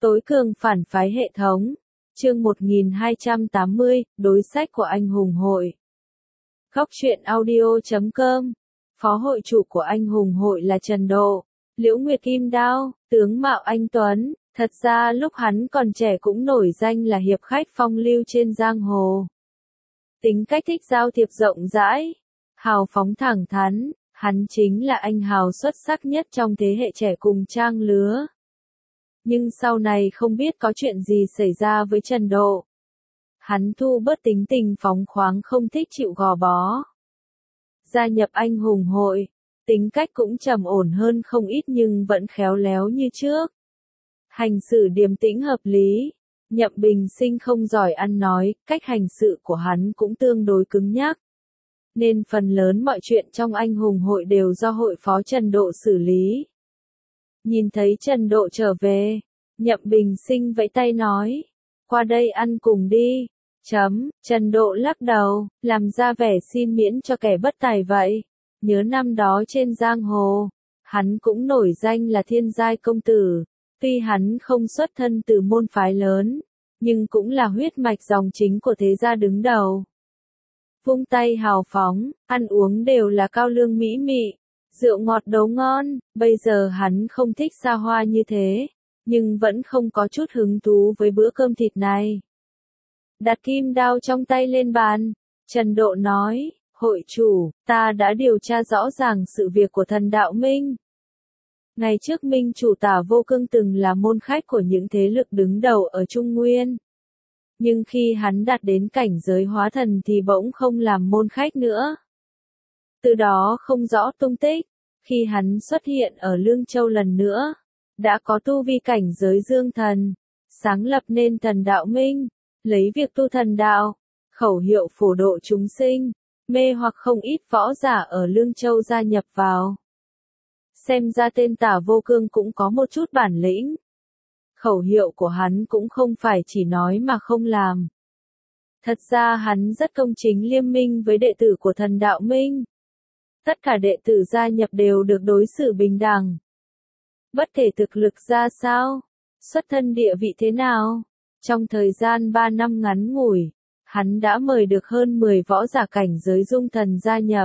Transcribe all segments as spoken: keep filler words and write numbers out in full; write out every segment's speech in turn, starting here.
Tối cường phản phái hệ thống. Chương một nghìn hai trăm tám mươi, đối sách của anh hùng hội. Góc truyện audio chấm com. Phó hội chủ của anh hùng hội là Trần Độ, Liễu Nguyệt Kim Đao, tướng mạo anh tuấn, thật ra lúc hắn còn trẻ cũng nổi danh là hiệp khách phong lưu trên giang hồ. Tính cách thích giao thiệp rộng rãi, hào phóng thẳng thắn, hắn chính là anh hào xuất sắc nhất trong thế hệ trẻ cùng trang lứa. Nhưng sau này không biết có chuyện gì xảy ra với Trần Độ. Hắn thu bớt tính tình phóng khoáng, không thích chịu gò bó. Gia nhập anh hùng hội, tính cách cũng trầm ổn hơn không ít nhưng vẫn khéo léo như trước. Hành xử điềm tĩnh hợp lý. Nhậm Bình Sinh không giỏi ăn nói, cách hành sự của hắn cũng tương đối cứng nhắc. Nên phần lớn mọi chuyện trong anh hùng hội đều do hội phó Trần Độ xử lý. Nhìn thấy Trần Độ trở về, Nhậm Bình Sinh vẫy tay nói, qua đây ăn cùng đi. Chấm, Trần Độ lắc đầu, làm ra vẻ xin miễn cho kẻ bất tài vậy. Nhớ năm đó trên giang hồ, hắn cũng nổi danh là thiên giai công tử. Tuy hắn không xuất thân từ môn phái lớn, nhưng cũng là huyết mạch dòng chính của thế gia đứng đầu. Vung tay hào phóng, ăn uống đều là cao lương mỹ mị, rượu ngọt đấu ngon. Bây giờ hắn không thích xa hoa như thế, nhưng vẫn không có chút hứng thú với bữa cơm thịt này. Đặt kim đao trong tay lên bàn, Trần Độ nói, hội chủ, ta đã điều tra rõ ràng sự việc của thần đạo Minh. Ngày trước Minh chủ Tả Vô Cương từng là môn khách của những thế lực đứng đầu ở Trung Nguyên. Nhưng khi hắn đạt đến cảnh giới hóa thần thì bỗng không làm môn khách nữa. Từ đó không rõ tung tích. Khi hắn xuất hiện ở Lương Châu lần nữa, đã có tu vi cảnh giới dương thần, sáng lập nên thần đạo Minh, lấy việc tu thần đạo, khẩu hiệu phổ độ chúng sinh, mê hoặc không ít võ giả ở Lương Châu gia nhập vào. Xem ra tên Tả Vô Cương cũng có một chút bản lĩnh. Khẩu hiệu của hắn cũng không phải chỉ nói mà không làm. Thật ra hắn rất công chính liêm minh với đệ tử của thần đạo Minh. Tất cả đệ tử gia nhập đều được đối xử bình đẳng. Bất kể thực lực ra sao, xuất thân địa vị thế nào, trong thời gian ba năm ngắn ngủi, hắn đã mời được hơn mười võ giả cảnh giới dung thần gia nhập.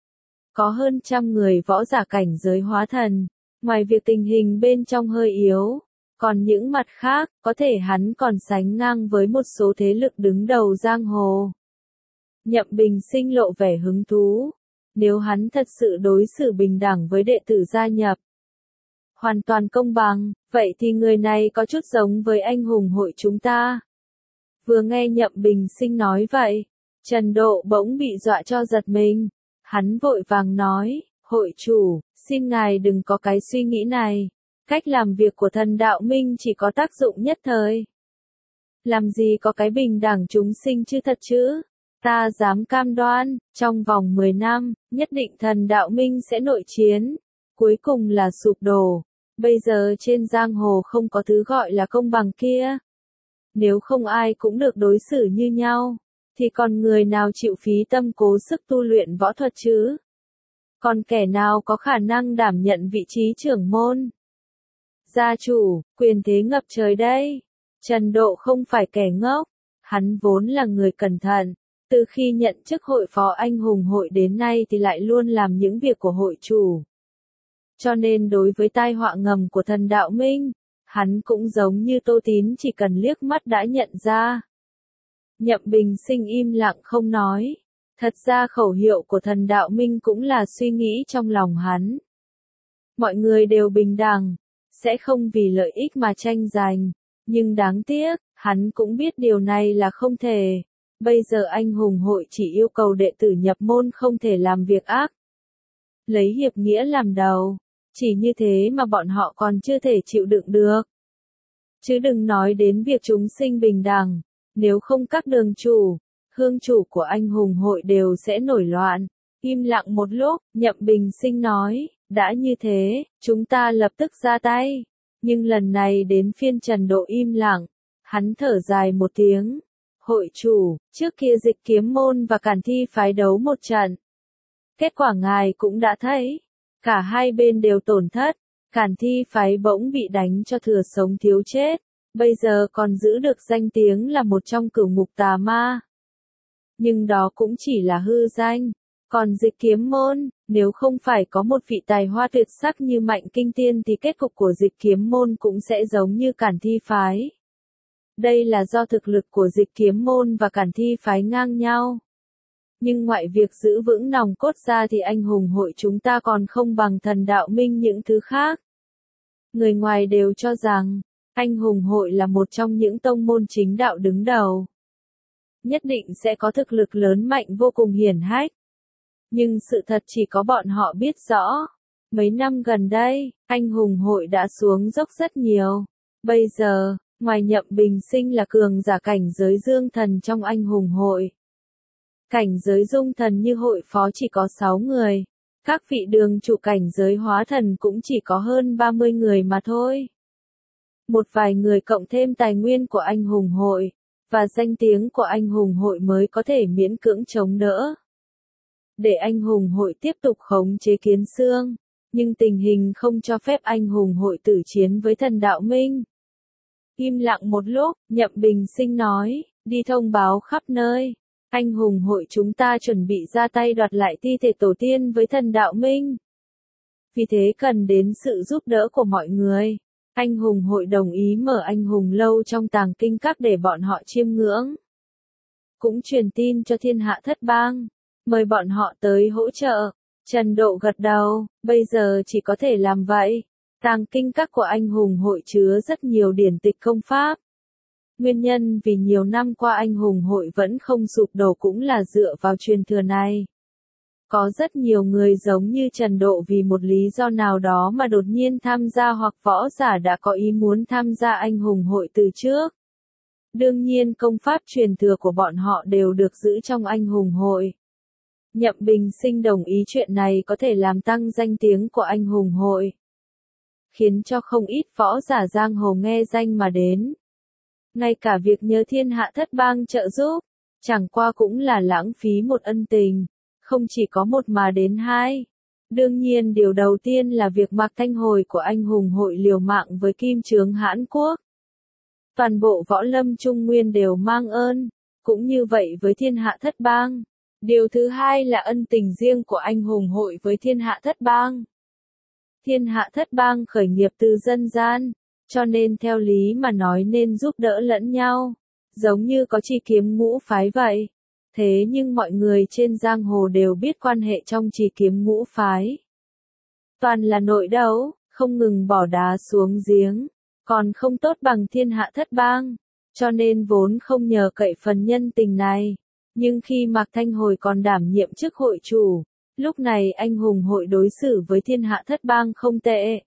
Có hơn trăm người võ giả cảnh giới hóa thần, ngoài việc tình hình bên trong hơi yếu, còn những mặt khác, có thể hắn còn sánh ngang với một số thế lực đứng đầu giang hồ. Nhậm Bình Sinh lộ vẻ hứng thú, nếu hắn thật sự đối xử bình đẳng với đệ tử gia nhập, hoàn toàn công bằng, vậy thì người này có chút giống với anh hùng hội chúng ta. Vừa nghe Nhậm Bình Sinh nói vậy, Trần Độ bỗng bị dọa cho giật mình. Hắn vội vàng nói, hội chủ, xin ngài đừng có cái suy nghĩ này. Cách làm việc của thần đạo Minh chỉ có tác dụng nhất thời. Làm gì có cái bình đẳng chúng sinh chứ thật chứ? Ta dám cam đoan, trong vòng mười năm, nhất định thần đạo Minh sẽ nội chiến. Cuối cùng là sụp đổ. Bây giờ trên giang hồ không có thứ gọi là công bằng kia. Nếu không ai cũng được đối xử như nhau, thì còn người nào chịu phí tâm cố sức tu luyện võ thuật chứ? Còn kẻ nào có khả năng đảm nhận vị trí trưởng môn? Gia chủ, quyền thế ngập trời đây. Trần Độ không phải kẻ ngốc, hắn vốn là người cẩn thận. Từ khi nhận chức hội phó anh hùng hội đến nay thì lại luôn làm những việc của hội chủ. Cho nên đối với tai họa ngầm của thần đạo Minh, hắn cũng giống như Tô Tín chỉ cần liếc mắt đã nhận ra. Nhậm Bình Sinh im lặng không nói. Thật ra khẩu hiệu của thần đạo Minh cũng là suy nghĩ trong lòng hắn. Mọi người đều bình đẳng, sẽ không vì lợi ích mà tranh giành. Nhưng đáng tiếc, hắn cũng biết điều này là không thể. Bây giờ anh hùng hội chỉ yêu cầu đệ tử nhập môn không thể làm việc ác. Lấy hiệp nghĩa làm đầu. Chỉ như thế mà bọn họ còn chưa thể chịu đựng được. Chứ đừng nói đến việc chúng sinh bình đẳng. Nếu không các đường chủ, hương chủ của anh hùng hội đều sẽ nổi loạn. Im lặng một lúc, Nhậm Bình Sinh nói, đã như thế, chúng ta lập tức ra tay. Nhưng lần này đến phiên Trần Độ im lặng. Hắn thở dài một tiếng. Hội chủ, trước kia Dịch Kiếm môn và Càn Thi phái đấu một trận. Kết quả ngài cũng đã thấy. Cả hai bên đều tổn thất. Càn Thi phái bỗng bị đánh cho thừa sống thiếu chết. bây giờ còn giữ được danh tiếng là một trong cửu ngục tà ma. Nhưng đó cũng chỉ là hư danh. Còn Dịch Kiếm Môn, nếu không phải có một vị tài hoa tuyệt sắc như Mạnh Kinh Tiên thì kết cục của Dịch Kiếm Môn cũng sẽ giống như Cản Thi Phái. Đây là do thực lực của Dịch Kiếm Môn và Cản Thi Phái ngang nhau. Nhưng ngoại việc giữ vững nòng cốt ra thì anh hùng hội chúng ta còn không bằng Thần Đạo Minh những thứ khác. Người ngoài đều cho rằng, anh hùng hội là một trong những tông môn chính đạo đứng đầu. Nhất định sẽ có thực lực lớn mạnh vô cùng hiển hách. Nhưng sự thật chỉ có bọn họ biết rõ. Mấy năm gần đây, anh hùng hội đã xuống dốc rất nhiều. Bây giờ, ngoài Nhậm Bình Sinh là cường giả cảnh giới dương thần trong anh hùng hội. Cảnh giới dung thần như hội phó chỉ có sáu người. Các vị đường chủ cảnh giới hóa thần cũng chỉ có hơn ba mươi người mà thôi. Một vài người cộng thêm tài nguyên của anh hùng hội, và danh tiếng của anh hùng hội mới có thể miễn cưỡng chống đỡ. Để anh hùng hội tiếp tục khống chế Kiến Xương, nhưng tình hình không cho phép anh hùng hội tử chiến với Thần Đạo Minh. Im lặng một lúc, Nhậm Bình Sinh nói, đi thông báo khắp nơi. Anh hùng hội chúng ta chuẩn bị ra tay đoạt lại thi thể tổ tiên với Thần Đạo Minh. Vì thế cần đến sự giúp đỡ của mọi người. Anh hùng hội đồng ý mở anh hùng lâu trong tàng kinh các để bọn họ chiêm ngưỡng. Cũng truyền tin cho thiên hạ thất bang, mời bọn họ tới hỗ trợ. Trần Độ gật đầu, bây giờ chỉ có thể làm vậy. Tàng kinh các của anh hùng hội chứa rất nhiều điển tịch công pháp. Nguyên nhân vì nhiều năm qua anh hùng hội vẫn không sụp đổ cũng là dựa vào truyền thừa này. Có rất nhiều người giống như Trần Độ vì một lý do nào đó mà đột nhiên tham gia hoặc võ giả đã có ý muốn tham gia anh hùng hội từ trước. Đương nhiên công pháp truyền thừa của bọn họ đều được giữ trong anh hùng hội. Nhậm Bình Sinh đồng ý chuyện này có thể làm tăng danh tiếng của anh hùng hội, khiến cho không ít võ giả giang hồ nghe danh mà đến. Ngay cả việc nhờ thiên hạ thất bang trợ giúp, chẳng qua cũng là lãng phí một ân tình, không chỉ có một mà đến hai. Đương nhiên điều đầu tiên là việc Mạc Thanh Hồi của anh hùng hội liều mạng với Kim Chướng Hãn Quốc. Toàn bộ võ lâm Trung Nguyên đều mang ơn, cũng như vậy với thiên hạ thất bang. Điều thứ hai là ân tình riêng của anh hùng hội với thiên hạ thất bang. Thiên hạ thất bang khởi nghiệp từ dân gian, cho nên theo lý mà nói nên giúp đỡ lẫn nhau, giống như có Chỉ Kiếm Ngũ phái vậy. Thế nhưng mọi người trên giang hồ đều biết quan hệ trong Chỉ Kiếm Ngũ phái. Toàn là nội đấu, không ngừng bỏ đá xuống giếng, còn không tốt bằng thiên hạ thất bang, cho nên vốn không nhờ cậy phần nhân tình này. Nhưng khi Mạc Thanh Hồi còn đảm nhiệm chức hội chủ, lúc này anh hùng hội đối xử với thiên hạ thất bang không tệ.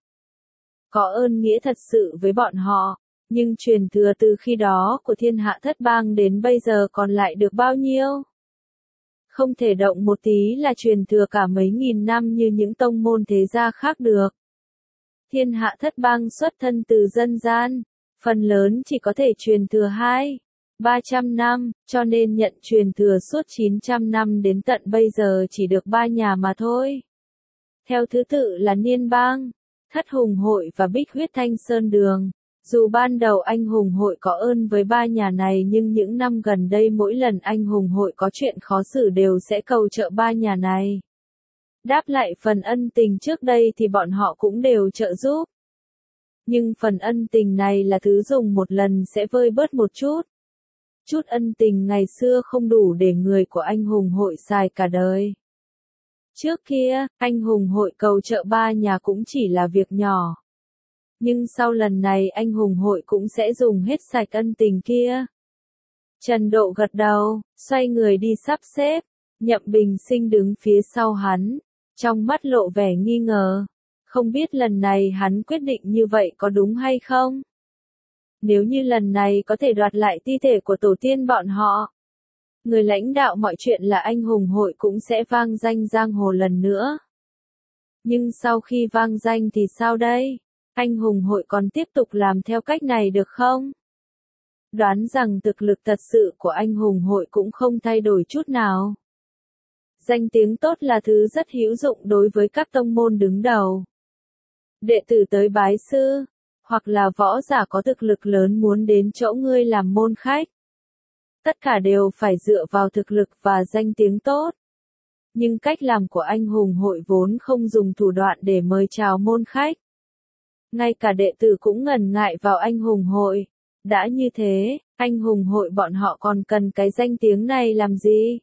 Có ơn nghĩa thật sự với bọn họ, nhưng truyền thừa từ khi đó của thiên hạ thất bang đến bây giờ còn lại được bao nhiêu? Không thể động một tí là truyền thừa cả mấy nghìn năm như những tông môn thế gia khác được. Thiên hạ thất bang xuất thân từ dân gian, phần lớn chỉ có thể truyền thừa hai, ba trăm năm, cho nên nhận truyền thừa suốt chín trăm năm đến tận bây giờ chỉ được ba nhà mà thôi. Theo thứ tự là Niên Bang, Thất Hùng Hội và Bích Huyết Thanh Sơn Đường. Dù ban đầu anh hùng hội có ơn với ba nhà này nhưng những năm gần đây mỗi lần anh hùng hội có chuyện khó xử đều sẽ cầu trợ ba nhà này. Đáp lại phần ân tình trước đây thì bọn họ cũng đều trợ giúp. Nhưng phần ân tình này là thứ dùng một lần sẽ vơi bớt một chút. Chút ân tình ngày xưa không đủ để người của anh hùng hội xài cả đời. Trước kia, anh hùng hội cầu trợ ba nhà cũng chỉ là việc nhỏ. Nhưng sau lần này anh hùng hội cũng sẽ dùng hết sạch ân tình kia. Trần Độ gật đầu, xoay người đi sắp xếp. Nhậm Bình Sinh đứng phía sau hắn, trong mắt lộ vẻ nghi ngờ. Không biết lần này hắn quyết định như vậy có đúng hay không? Nếu như lần này có thể đoạt lại thi thể của tổ tiên bọn họ, người lãnh đạo mọi chuyện là anh hùng hội cũng sẽ vang danh giang hồ lần nữa. Nhưng sau khi vang danh thì sao đây? Anh hùng hội còn tiếp tục làm theo cách này được không? Đoán rằng thực lực thật sự của anh hùng hội cũng không thay đổi chút nào. Danh tiếng tốt là thứ rất hữu dụng đối với các tông môn đứng đầu. Đệ tử tới bái sư, hoặc là võ giả có thực lực lớn muốn đến chỗ ngươi làm môn khách. Tất cả đều phải dựa vào thực lực và danh tiếng tốt. Nhưng cách làm của anh hùng hội vốn không dùng thủ đoạn để mời chào môn khách. Ngay cả đệ tử cũng ngần ngại vào anh hùng hội. Đã như thế, anh hùng hội bọn họ còn cần cái danh tiếng này làm gì?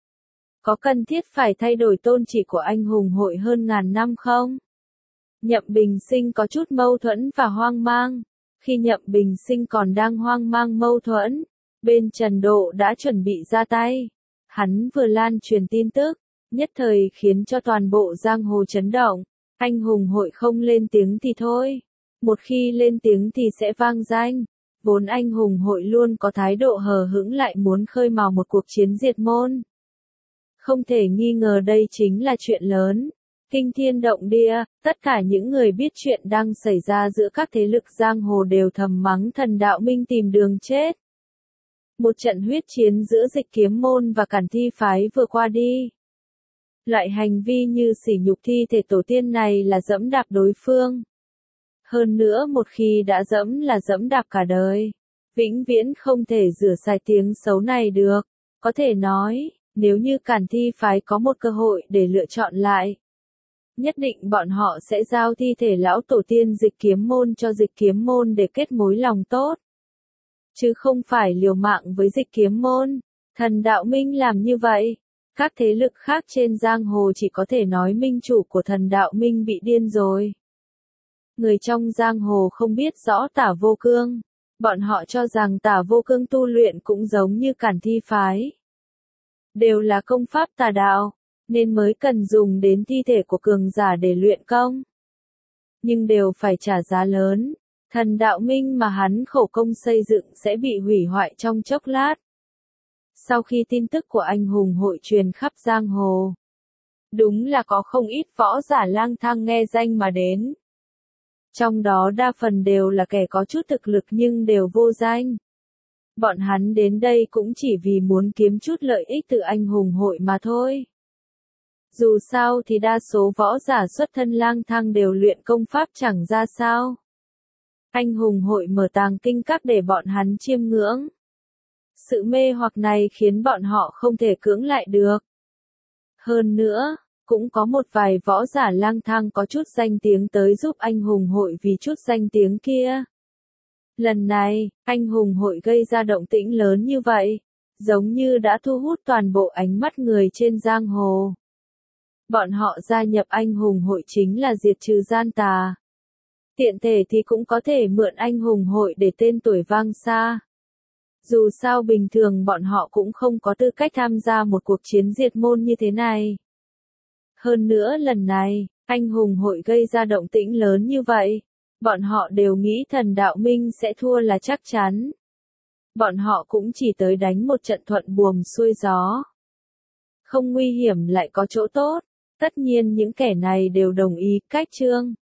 Có cần thiết phải thay đổi tôn chỉ của anh hùng hội hơn ngàn năm không? Nhậm Bình Sinh có chút mâu thuẫn và hoang mang. Khi Nhậm Bình Sinh còn đang hoang mang mâu thuẫn, bên Trần Độ đã chuẩn bị ra tay. Hắn vừa lan truyền tin tức, nhất thời khiến cho toàn bộ giang hồ chấn động. Anh hùng hội không lên tiếng thì thôi. Một khi lên tiếng thì sẽ vang danh. Vốn anh hùng hội luôn có thái độ hờ hững lại muốn khơi mào một cuộc chiến diệt môn. Không thể nghi ngờ đây chính là chuyện lớn. Kinh thiên động địa, tất cả những người biết chuyện đang xảy ra giữa các thế lực giang hồ đều thầm mắng Thần Đạo Minh tìm đường chết. Một trận huyết chiến giữa Dịch Kiếm môn và Cản Thi phái vừa qua đi. Loại hành vi như sỉ nhục thi thể tổ tiên này là dẫm đạp đối phương. Hơn nữa một khi đã dẫm là dẫm đạp cả đời. Vĩnh viễn không thể rửa sạch tiếng xấu này được. Có thể nói, nếu như Cản Thi phái có một cơ hội để lựa chọn lại, nhất định bọn họ sẽ giao thi thể lão tổ tiên Dịch Kiếm môn cho Dịch Kiếm môn để kết mối lòng tốt. Chứ không phải liều mạng với Dịch Kiếm môn. Thần Đạo Minh làm như vậy. Các thế lực khác trên giang hồ chỉ có thể nói minh chủ của Thần Đạo Minh bị điên rồi. Người trong giang hồ không biết rõ Tả Vô Cương. Bọn họ cho rằng Tả Vô Cương tu luyện cũng giống như Cản Thi phái. Đều là công pháp tà đạo, nên mới cần dùng đến thi thể của cường giả để luyện công. Nhưng đều phải trả giá lớn. Thần Đạo Minh mà hắn khổ công xây dựng sẽ bị hủy hoại trong chốc lát. Sau khi tin tức của anh hùng hội truyền khắp giang hồ, đúng là có không ít võ giả lang thang nghe danh mà đến. Trong đó đa phần đều là kẻ có chút thực lực nhưng đều vô danh. Bọn hắn đến đây cũng chỉ vì muốn kiếm chút lợi ích từ anh hùng hội mà thôi. Dù sao thì đa số võ giả xuất thân lang thang đều luyện công pháp chẳng ra sao. Anh hùng hội mở tàng kinh các để bọn hắn chiêm ngưỡng. Sự mê hoặc này khiến bọn họ không thể cưỡng lại được. Hơn nữa, cũng có một vài võ giả lang thang có chút danh tiếng tới giúp anh hùng hội vì chút danh tiếng kia. Lần này, anh hùng hội gây ra động tĩnh lớn như vậy, giống như đã thu hút toàn bộ ánh mắt người trên giang hồ. Bọn họ gia nhập anh hùng hội chính là diệt trừ gian tà. Tiện thể thì cũng có thể mượn anh hùng hội để tên tuổi vang xa. Dù sao bình thường bọn họ cũng không có tư cách tham gia một cuộc chiến diệt môn như thế này. Hơn nữa lần này, anh hùng hội gây ra động tĩnh lớn như vậy. Bọn họ đều nghĩ Thần Đạo Minh sẽ thua là chắc chắn. Bọn họ cũng chỉ tới đánh một trận thuận buồm xuôi gió. Không nguy hiểm lại có chỗ tốt. Tất nhiên những kẻ này đều đồng ý cách chương.